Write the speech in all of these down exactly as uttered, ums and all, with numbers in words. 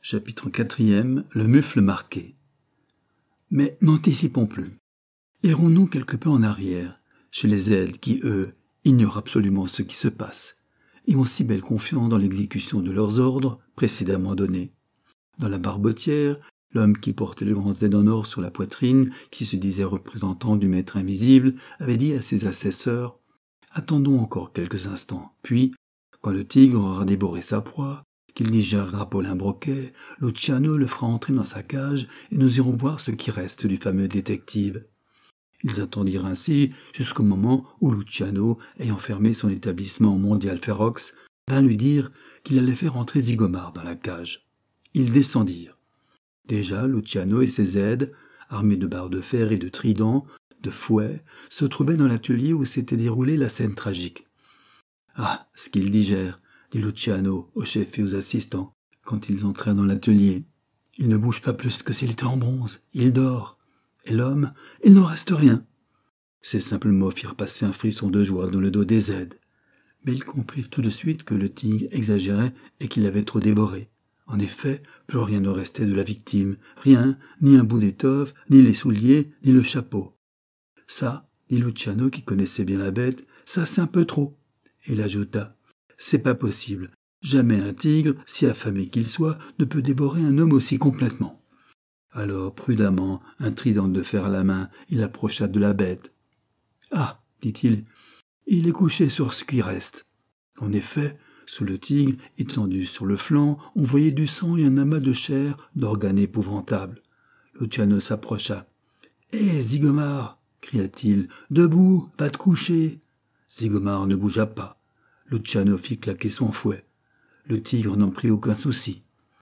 Chapitre quatrième. Le mufle marqué. Mais n'anticipons plus. Errons-nous quelque peu en arrière, chez les aides qui, eux, ignorent absolument ce qui se passe, et ont si belle confiance dans l'exécution de leurs ordres précédemment donnés. Dans la barbotière, l'homme qui portait le grand Z en or sur la poitrine, qui se disait représentant du maître invisible, avait dit à ses assesseurs « Attendons encore quelques instants, puis, quand le tigre aura dévoré sa proie, qu'il digérera Paulin Broquet, Luciano le fera entrer dans sa cage et nous irons voir ce qui reste du fameux détective. » Ils attendirent ainsi jusqu'au moment où Luciano, ayant fermé son établissement mondial Ferox, vint lui dire qu'il allait faire entrer Zigomar dans la cage. Ils descendirent. Déjà, Luciano et ses aides, armés de barres de fer et de tridents, de fouets, se trouvaient dans l'atelier où s'était déroulée la scène tragique. « Ah, ce qu'il digère !» dit Luciano au chef et aux assistants, quand ils entrèrent dans l'atelier. « Il ne bouge pas plus que s'il était en bronze, il dort. Et l'homme, il n'en reste rien. » Ces simples mots firent passer un frisson de joie dans le dos des aides. Mais ils comprirent tout de suite que le tigre exagérait et qu'il avait trop dévoré. En effet, plus rien ne restait de la victime, rien, ni un bout d'étoffe, ni les souliers, ni le chapeau. « Ça, dit Luciano qui connaissait bien la bête, ça c'est un peu trop. » Et il ajouta. C'est pas possible. Jamais un tigre, si affamé qu'il soit, ne peut dévorer un homme aussi complètement. Alors, prudemment, un trident de fer à la main, il approcha de la bête. Ah, dit-il, il est couché sur ce qui reste. En effet, sous le tigre, étendu sur le flanc, on voyait du sang et un amas de chair, d'organes épouvantables. Luciano s'approcha. Hé, Zigomar, cria-t-il, debout, pas te coucher. Zigomar ne bougea pas. Luciano fit claquer son fouet. Le tigre n'en prit aucun souci.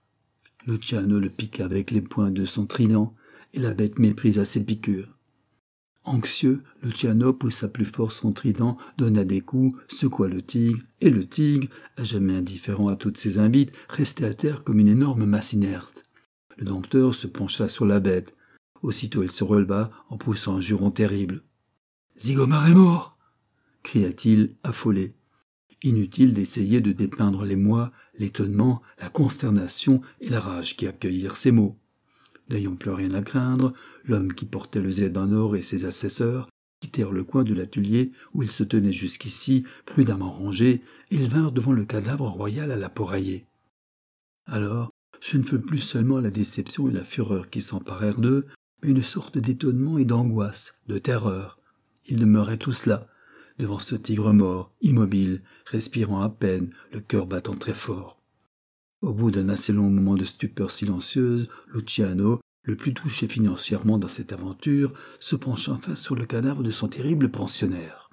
Luciano le piqua avec les poings de son trident, et la bête méprisa ses piqûres. Anxieux, Luciano poussa plus fort son trident, donna des coups, secoua le tigre, et le tigre, à jamais indifférent à toutes ses invites, restait à terre comme une énorme masse inerte. Le dompteur se pencha sur la bête. Aussitôt il se releva en poussant un juron terrible. « Zigomar est mort !» cria-t-il, affolé. Inutile d'essayer de dépeindre l'émoi, l'étonnement, la consternation et la rage qui accueillirent ces mots. N'ayant plus rien à craindre, l'homme qui portait le Z en or et ses assesseurs quittèrent le coin de l'atelier où ils se tenaient jusqu'ici, prudemment rangés, et ils vinrent devant le cadavre royal à la porailler. Alors, ce ne fut plus seulement la déception et la fureur qui s'emparèrent d'eux, mais une sorte d'étonnement et d'angoisse, de terreur. Ils demeuraient tous là, devant ce tigre mort, immobile, respirant à peine, le cœur battant très fort. Au bout d'un assez long moment de stupeur silencieuse, Luciano, le plus touché financièrement dans cette aventure, se pencha enfin sur le cadavre de son terrible pensionnaire.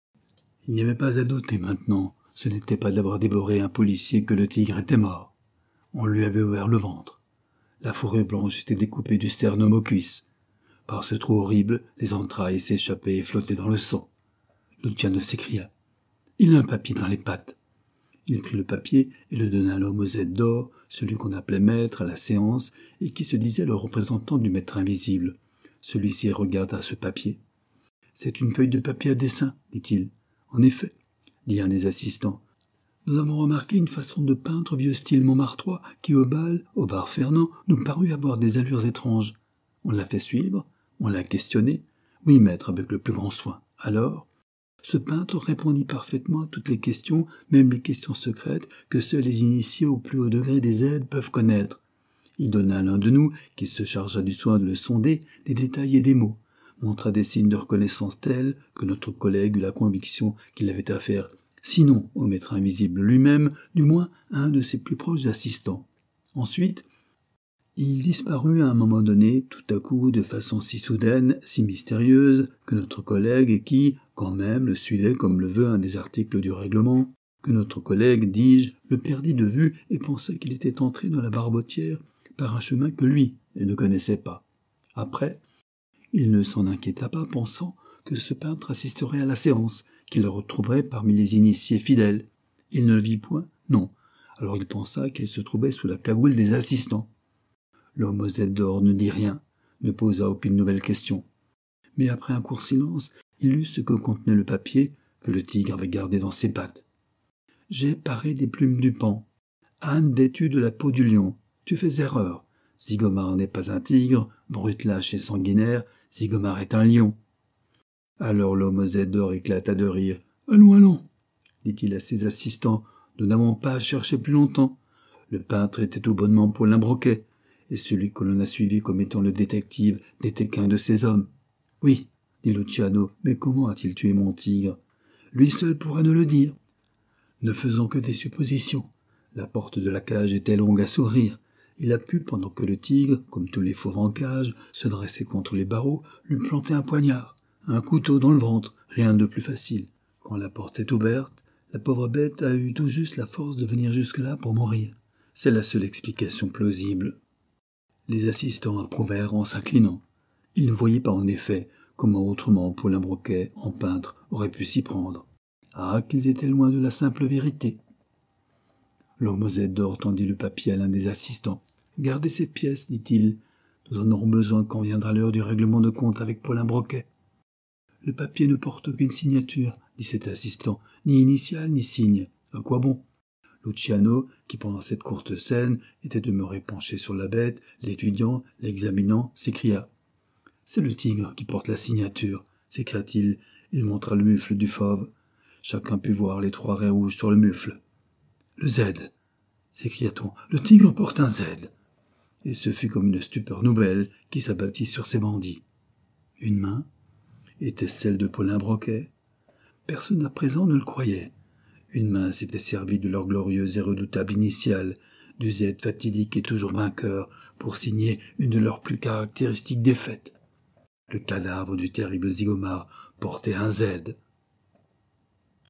Il n'y avait pas à douter maintenant, ce n'était pas d'avoir dévoré un policier que le tigre était mort. On lui avait ouvert le ventre. La fourrure blanche était découpée du sternum aux cuisses. Par ce trou horrible, les entrailles s'échappaient et flottaient dans le sang. Luciano s'écria. « Il a un papier dans les pattes. » Il prit le papier et le donna à l'homme aux aides d'or, celui qu'on appelait maître à la séance et qui se disait le représentant du maître invisible. Celui-ci regarda ce papier. « C'est une feuille de papier à dessin, dit-il. »« En effet, » dit un des assistants. « Nous avons remarqué une façon de peindre vieux style Montmartrois qui, au bal, au bar Fernand, nous parut avoir des allures étranges. On l'a fait suivre, on l'a questionné. Oui, maître, avec le plus grand soin. Alors... » Ce peintre répondit parfaitement à toutes les questions, même les questions secrètes, que seuls les initiés au plus haut degré des aides peuvent connaître. Il donna à l'un de nous, qui se chargea du soin de le sonder, des détails et des mots, montra des signes de reconnaissance tels que notre collègue eut la conviction qu'il avait affaire, sinon au maître invisible lui-même, du moins à un de ses plus proches assistants. Ensuite, il disparut à un moment donné, tout à coup, de façon si soudaine, si mystérieuse, que notre collègue, qui, quand même, le suivait comme le veut un des articles du règlement, que notre collègue, dis-je, le perdit de vue et pensa qu'il était entré dans la barbotière par un chemin que lui ne connaissait pas. Après, il ne s'en inquiéta pas, pensant que ce peintre assisterait à la séance, qu'il le retrouverait parmi les initiés fidèles. Il ne le vit point, non. Alors il pensa qu'il se trouvait sous la cagoule des assistants. L'homme aux ailes d'or ne dit rien, ne posa aucune nouvelle question. Mais après un court silence, il lut ce que contenait le papier que le tigre avait gardé dans ses pattes. « J'ai paré des plumes du paon. Âne vêtu de la peau du lion. Tu fais erreur. Zygomar n'est pas un tigre, brute, lâche et sanguinaire, Zygomar est un lion. » Alors l'homme aux ailes d'or éclata de rire. « Allons, allons !» dit-il à ses assistants. « Nous n'avons pas à chercher plus longtemps. Le peintre était tout bonnement Paulin Broquet, et celui que l'on a suivi comme étant le détective n'était qu'un de ces hommes. »« Oui, dit Luciano, mais comment a-t-il tué mon tigre ? Lui seul pourra nous le dire. » Ne faisons que des suppositions. La porte de la cage était longue à s'ouvrir. Il a pu, pendant que le tigre, comme tous les fauves en cage, se dressait contre les barreaux, lui planter un poignard, un couteau dans le ventre, rien de plus facile. Quand la porte s'est ouverte, la pauvre bête a eu tout juste la force de venir jusque-là pour mourir. C'est la seule explication plausible. Les assistants approuvèrent en s'inclinant. Ils ne voyaient pas en effet comment autrement Paulin Broquet, en peintre, aurait pu s'y prendre. Ah, qu'ils étaient loin de la simple vérité. L'homme aux ailes d'or tendit le papier à l'un des assistants. « Gardez cette pièce, dit-il. Nous en aurons besoin quand viendra l'heure du règlement de compte avec Paulin Broquet. »« Le papier ne porte aucune signature, dit cet assistant, ni initiale ni signe. À quoi bon ?» Luciano, qui pendant cette courte scène était demeuré penché sur la bête, l'étudiant, l'examinant, s'écria. « C'est le tigre qui porte la signature, s'écria-t-il. Il montra le mufle du fauve. Chacun put voir les trois raies rouges sur le mufle. « Le Z !» s'écria-t-on. « Le tigre porte un Z !» Et ce fut comme une stupeur nouvelle qui s'abattit sur ces bandits. Une main était-ce celle de Paulin Broquet? Personne à présent ne le croyait. Une main s'était servie de leur glorieuse et redoutable initiale, du Z fatidique et toujours vainqueur, pour signer une de leurs plus caractéristiques défaites. Le cadavre du terrible Zygomar portait un Z.